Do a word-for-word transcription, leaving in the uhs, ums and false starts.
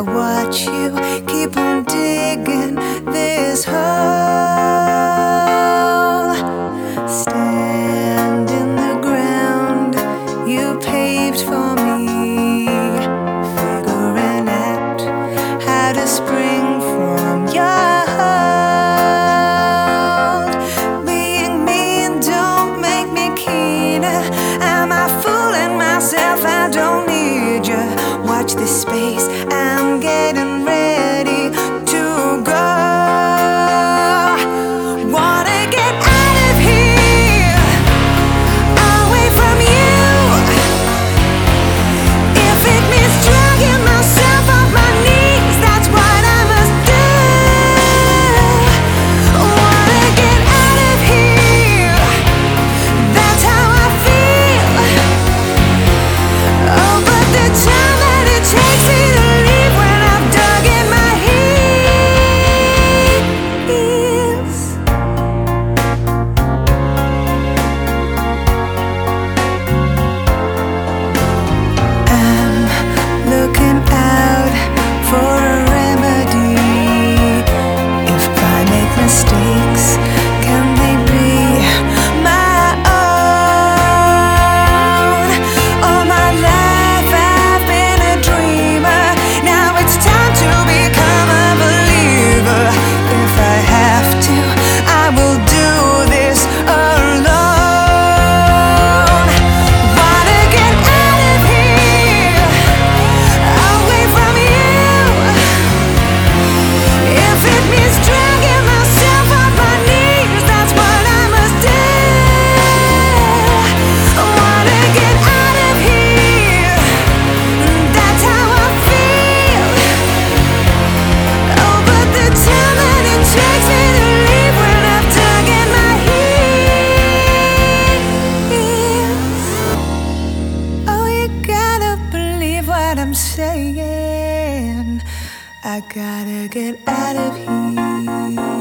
watch you keep on digging this hole. Stand in the ground you paved for me, figuring out how to spring from your hold. Being mean don't make me keener. Am I fooling myself? I don't need you. Watch this space, I'm getting ready to go. Wanna get out of here, away from you. If it means dragging myself off my knees, that's what I must do. Wanna get out of here, that's how I feel. Oh, but the time that it takes me to leave when I've dug in my heels. I'm looking out for a remedy. If I make mistakes, can they be my own? All my life I've been a dreamer. Now it's time to become a believer. If I have to, I will do this alone. Wanna get out of here, away from you. If it means dragging myself off my knees, that's what I must do. Wanna get out of here, that's how I feel. Oh, but the time that it takes me to leave when I've dug in my heels. Oh, you gotta believe what I'm saying. I gotta get out of here.